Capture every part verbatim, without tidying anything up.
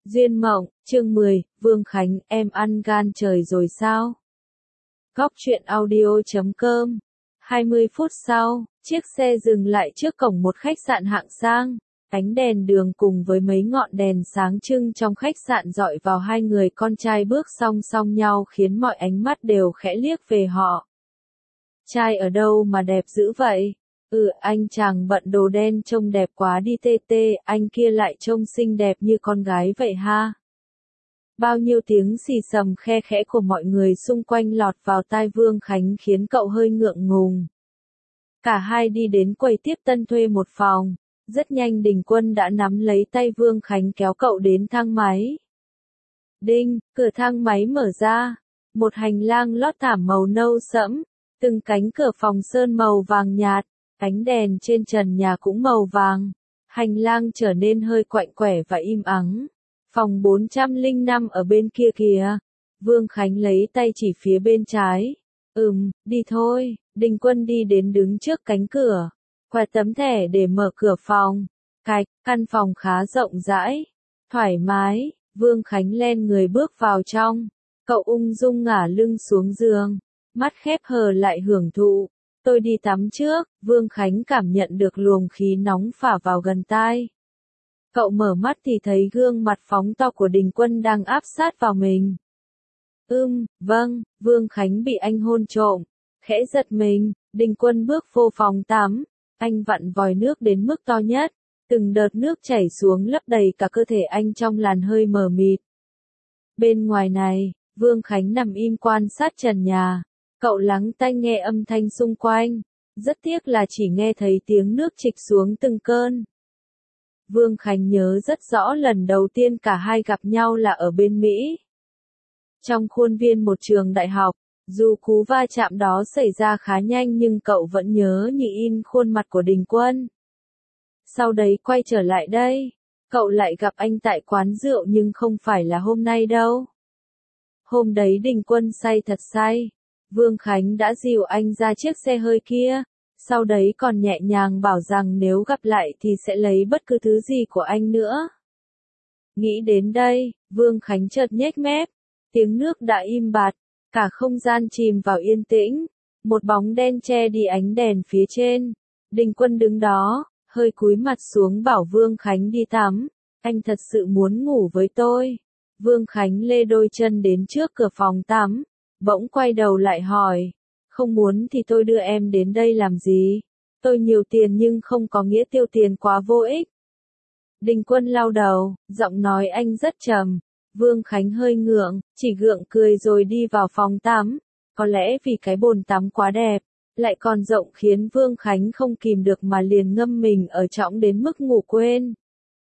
Duyên mộng, chương mười, Vương Khánh, em ăn gan trời rồi sao? Góc truyện audio chấm com. hai mươi phút sau, chiếc xe dừng lại trước cổng một khách sạn hạng sang. Ánh đèn đường cùng với mấy ngọn đèn sáng trưng trong khách sạn dọi vào hai người con trai bước song song nhau khiến mọi ánh mắt đều khẽ liếc về họ. Trai ở đâu mà đẹp dữ vậy? Ừ, anh chàng bận đồ đen trông đẹp quá đi tê tê, anh kia lại trông xinh đẹp như con gái vậy ha. Bao nhiêu tiếng xì xầm khe khẽ của mọi người xung quanh lọt vào tai Vương Khánh khiến cậu hơi ngượng ngùng. Cả hai đi đến quầy tiếp tân thuê một phòng. Rất nhanh Đình Quân đã nắm lấy tay Vương Khánh kéo cậu đến thang máy. Đinh, cửa thang máy mở ra. Một hành lang lót thảm màu nâu sẫm, từng cánh cửa phòng sơn màu vàng nhạt, ánh đèn trên trần nhà cũng màu vàng. Hành lang trở nên hơi quạnh quẻ và im ắng. Phòng bốn trăm lẻ năm ở bên kia kìa. Vương Khánh lấy tay chỉ phía bên trái. Ừm, đi thôi. Đình Quân đi đến đứng trước cánh cửa. Quẹt tấm thẻ để mở cửa phòng. Cạch, căn phòng khá rộng rãi, thoải mái. Vương Khánh len người bước vào trong. Cậu ung dung ngả lưng xuống giường, mắt khép hờ lại hưởng thụ. Tôi đi tắm trước. Vương Khánh cảm nhận được luồng khí nóng phả vào gần tai. Cậu mở mắt thì thấy gương mặt phóng to của Đình Quân đang áp sát vào mình. Ưm, vâng. Vương Khánh bị anh hôn trộm, khẽ giật mình. Đình Quân bước vô phòng tắm. Anh vặn vòi nước đến mức to nhất. Từng đợt nước chảy xuống lấp đầy cả cơ thể anh trong làn hơi mờ mịt. Bên ngoài này, Vương Khánh nằm im quan sát trần nhà. Cậu lắng tai nghe âm thanh xung quanh. Rất tiếc là chỉ nghe thấy tiếng nước trịch xuống từng cơn. Vương Khánh nhớ rất rõ lần đầu tiên cả hai gặp nhau là ở bên Mỹ. Trong khuôn viên một trường đại học. Dù cú va chạm đó xảy ra khá nhanh nhưng cậu vẫn nhớ như in khuôn mặt của Đình Quân. Sau đấy quay trở lại đây, cậu lại gặp anh tại quán rượu nhưng không phải là hôm nay đâu. Hôm đấy Đình Quân say thật say. Vương Khánh đã dìu anh ra chiếc xe hơi kia, sau đấy còn nhẹ nhàng bảo rằng nếu gặp lại thì sẽ lấy bất cứ thứ gì của anh nữa. Nghĩ đến đây, Vương Khánh chợt nhếch mép, tiếng nước đã im bặt. Cả không gian chìm vào yên tĩnh, một bóng đen che đi ánh đèn phía trên. Đình Quân đứng đó, hơi cúi mặt xuống bảo Vương Khánh đi tắm. Anh thật sự muốn ngủ với tôi. Vương Khánh lê đôi chân đến trước cửa phòng tắm, bỗng quay đầu lại hỏi. Không muốn thì tôi đưa em đến đây làm gì? Tôi nhiều tiền nhưng không có nghĩa tiêu tiền quá vô ích. Đình Quân lau đầu, giọng nói anh rất trầm. Vương Khánh hơi ngượng, chỉ gượng cười rồi đi vào phòng tắm. Có lẽ vì cái bồn tắm quá đẹp, lại còn rộng khiến Vương Khánh không kìm được mà liền ngâm mình ở trõng đến mức ngủ quên.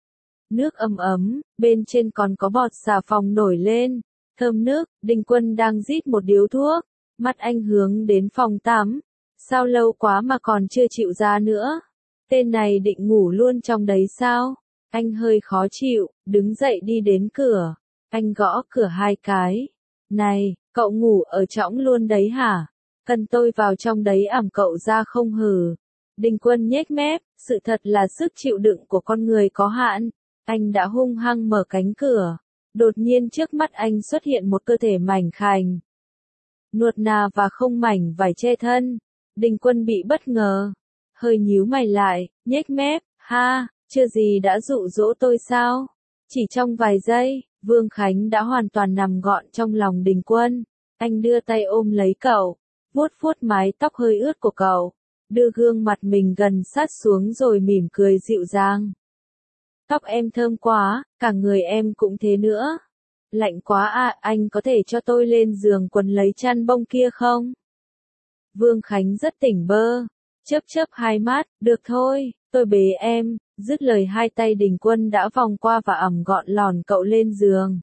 Nước ấm ấm, bên trên còn có bọt xà phòng nổi lên, thơm nước. Đình Quân đang rít một điếu thuốc, mắt anh hướng đến phòng tắm. Sao lâu quá mà còn chưa chịu ra nữa? Tên này định ngủ luôn trong đấy sao? Anh hơi khó chịu, đứng dậy đi đến cửa. Anh gõ cửa hai cái. Này, cậu ngủ ở trõng luôn đấy hả? Cần tôi vào trong đấy ẵm cậu ra không hử? Đình Quân nhếch mép, sự thật là sức chịu đựng của con người có hạn. Anh đã hung hăng mở cánh cửa. Đột nhiên trước mắt anh xuất hiện một cơ thể mảnh khảnh, nuột nà và không mảnh vải che thân. Đình Quân bị bất ngờ, hơi nhíu mày lại, nhếch mép, ha, chưa gì đã dụ dỗ tôi sao? Chỉ trong vài giây, Vương Khánh đã hoàn toàn nằm gọn trong lòng Đình Quân. Anh đưa tay ôm lấy cậu, vuốt vuốt mái tóc hơi ướt của cậu, đưa gương mặt mình gần sát xuống rồi mỉm cười dịu dàng. Tóc em thơm quá, cả người em cũng thế nữa. Lạnh quá à, anh có thể cho tôi lên giường quấn lấy chăn bông kia không? Vương Khánh rất tỉnh bơ, chớp chớp hai mắt, được thôi, tôi bế em. Dứt lời hai tay Đình Quân đã vòng qua và ẵm gọn lòn cậu lên giường.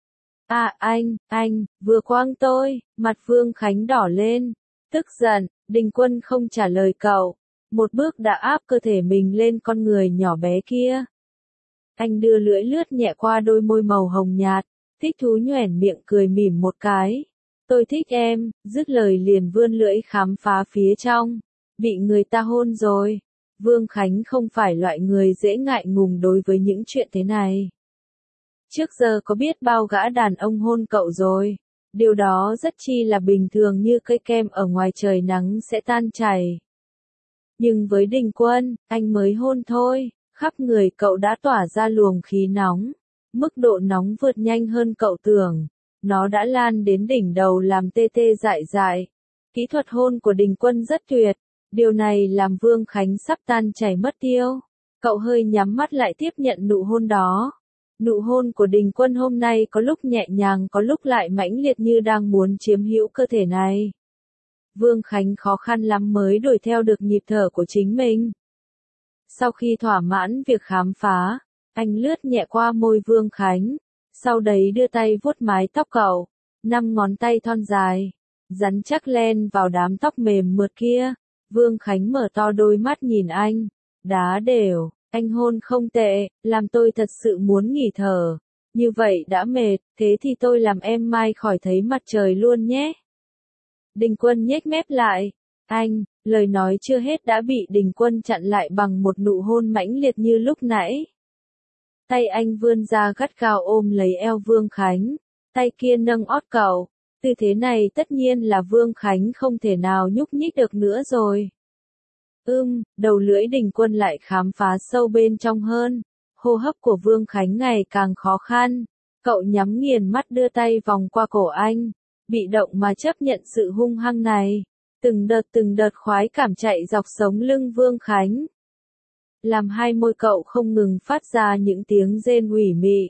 À anh, anh, vừa quăng tôi. Mặt Vương Khánh đỏ lên, tức giận. Đình Quân không trả lời cậu, một bước đã áp cơ thể mình lên con người nhỏ bé kia. Anh đưa lưỡi lướt nhẹ qua đôi môi màu hồng nhạt, thích thú nhoẻn miệng cười mỉm một cái. Tôi thích em. Dứt lời liền vươn lưỡi khám phá phía trong. Bị người ta hôn rồi. Vương Khánh không phải loại người dễ ngại ngùng đối với những chuyện thế này. Trước giờ có biết bao gã đàn ông hôn cậu rồi. Điều đó rất chi là bình thường như cây kem ở ngoài trời nắng sẽ tan chảy. Nhưng với Đình Quân, anh mới hôn thôi, khắp người cậu đã tỏa ra luồng khí nóng. Mức độ nóng vượt nhanh hơn cậu tưởng. Nó đã lan đến đỉnh đầu làm tê tê dại dại. Kỹ thuật hôn của Đình Quân rất tuyệt. Điều này làm Vương Khánh sắp tan chảy mất tiêu. Cậu hơi nhắm mắt lại tiếp nhận nụ hôn đó. Nụ hôn của Đình Quân hôm nay có lúc nhẹ nhàng có lúc lại mãnh liệt như đang muốn chiếm hữu cơ thể này. Vương Khánh khó khăn lắm mới đuổi theo được nhịp thở của chính mình. Sau khi thỏa mãn việc khám phá, anh lướt nhẹ qua môi Vương Khánh, sau đấy đưa tay vuốt mái tóc cậu, năm ngón tay thon dài, rắn chắc len vào đám tóc mềm mượt kia. Vương Khánh mở to đôi mắt nhìn anh, đá đều, anh hôn không tệ, làm tôi thật sự muốn nghỉ thở. Như vậy đã mệt, thế thì tôi làm em mai khỏi thấy mặt trời luôn nhé. Đình Quân nhếch mép lại, anh, lời nói chưa hết đã bị Đình Quân chặn lại bằng một nụ hôn mãnh liệt như lúc nãy. Tay anh vươn ra gắt gao ôm lấy eo Vương Khánh, tay kia nâng ót cậu. Tư thế này tất nhiên là Vương Khánh không thể nào nhúc nhích được nữa rồi. Ưm, đầu lưỡi Đình Quân lại khám phá sâu bên trong hơn. Hô hấp của Vương Khánh ngày càng khó khăn. Cậu nhắm nghiền mắt đưa tay vòng qua cổ anh. Bị động mà chấp nhận sự hung hăng này. Từng đợt từng đợt khoái cảm chạy dọc sống lưng Vương Khánh. Làm hai môi cậu không ngừng phát ra những tiếng rên ủy mị.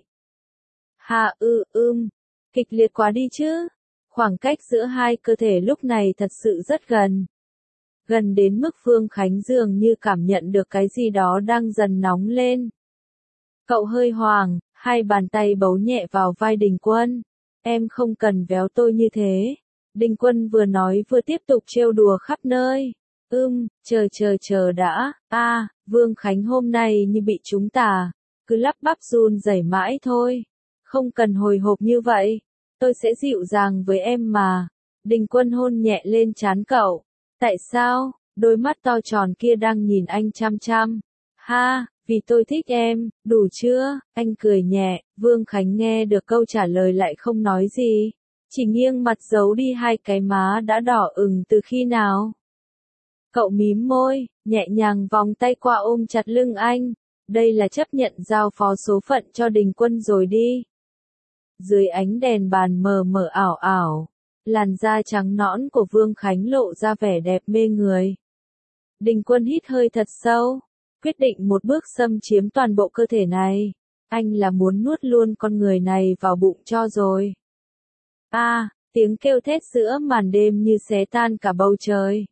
Ha ư ưm, kịch liệt quá đi chứ. Khoảng cách giữa hai cơ thể lúc này thật sự rất gần. Gần đến mức Vương Khánh dường như cảm nhận được cái gì đó đang dần nóng lên. Cậu hơi hoảng, hai bàn tay bấu nhẹ vào vai Đình Quân. Em không cần véo tôi như thế. Đình Quân vừa nói vừa tiếp tục trêu đùa khắp nơi. Ưm, chờ chờ chờ đã, a, à, Vương Khánh hôm nay như bị trúng tà. Cứ lắp bắp run rẩy mãi thôi. Không cần hồi hộp như vậy. Tôi sẽ dịu dàng với em mà. Đình Quân hôn nhẹ lên trán cậu. Tại sao? Đôi mắt to tròn kia đang nhìn anh chăm chăm. Ha, vì tôi thích em, đủ chưa? Anh cười nhẹ, Vương Khánh nghe được câu trả lời lại không nói gì. Chỉ nghiêng mặt giấu đi hai cái má đã đỏ ửng từ khi nào. Cậu mím môi, nhẹ nhàng vòng tay qua ôm chặt lưng anh. Đây là chấp nhận giao phó số phận cho Đình Quân rồi đi. Dưới ánh đèn bàn mờ mờ ảo ảo, làn da trắng nõn của Vương Khánh lộ ra vẻ đẹp mê người. Đình Quân hít hơi thật sâu, quyết định một bước xâm chiếm toàn bộ cơ thể này. Anh là muốn nuốt luôn con người này vào bụng cho rồi. A, à, tiếng kêu thét giữa màn đêm như xé tan cả bầu trời.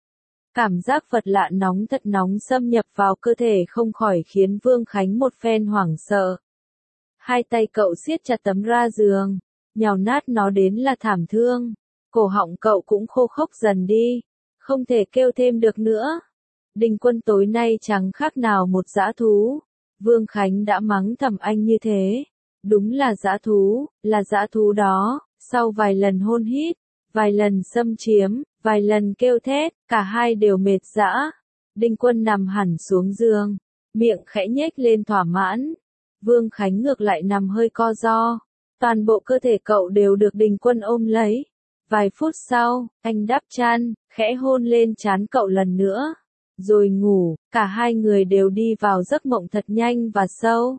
Cảm giác vật lạ nóng thật nóng xâm nhập vào cơ thể không khỏi khiến Vương Khánh một phen hoảng sợ. Hai tay cậu siết chặt tấm ra giường, nhào nát nó đến là thảm thương. Cổ họng cậu cũng khô khốc dần đi, không thể kêu thêm được nữa. Đình Quân tối nay chẳng khác nào một dã thú. Vương Khánh đã mắng thầm anh như thế. Đúng là dã thú, là dã thú đó. Sau vài lần hôn hít, vài lần xâm chiếm, vài lần kêu thét, cả hai đều mệt dã. Đình Quân nằm hẳn xuống giường, miệng khẽ nhếch lên thỏa mãn. Vương Khánh ngược lại nằm hơi co ro. Toàn bộ cơ thể cậu đều được Đình Quân ôm lấy. Vài phút sau, anh đắp chăn, khẽ hôn lên trán cậu lần nữa. Rồi ngủ, cả hai người đều đi vào giấc mộng thật nhanh và sâu.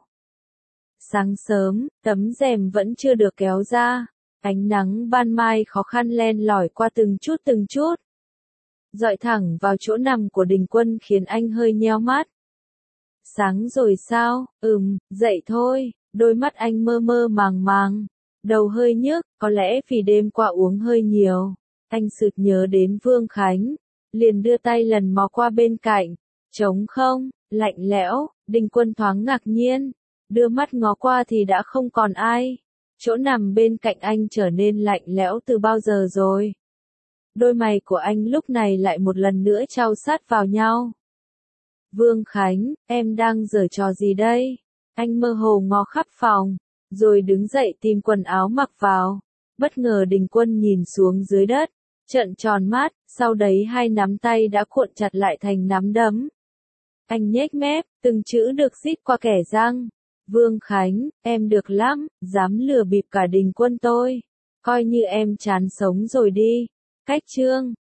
Sáng sớm, tấm rèm vẫn chưa được kéo ra. Ánh nắng ban mai khó khăn len lỏi qua từng chút từng chút. Dọi thẳng vào chỗ nằm của Đình Quân khiến anh hơi nheo mắt. Sáng rồi sao? Ừm, dậy thôi. Đôi mắt anh mơ mơ màng màng. Đầu hơi nhức, có lẽ vì đêm qua uống hơi nhiều. Anh sực nhớ đến Vương Khánh. Liền đưa tay lần mò qua bên cạnh. Trống không, lạnh lẽo. Đình Quân thoáng ngạc nhiên. Đưa mắt ngó qua thì đã không còn ai. Chỗ nằm bên cạnh anh trở nên lạnh lẽo từ bao giờ rồi. Đôi mày của anh lúc này lại một lần nữa chau sát vào nhau. Vương Khánh, em đang giở trò gì đây? Anh mơ hồ ngó khắp phòng, rồi đứng dậy tìm quần áo mặc vào. Bất ngờ Đình Quân nhìn xuống dưới đất, trợn tròn mắt, sau đấy hai nắm tay đã cuộn chặt lại thành nắm đấm. Anh nhếch mép, từng chữ được rít qua kẻ răng. Vương Khánh, em được lắm, dám lừa bịp cả đình quân tôi. Coi như em chán sống rồi đi. Cách chương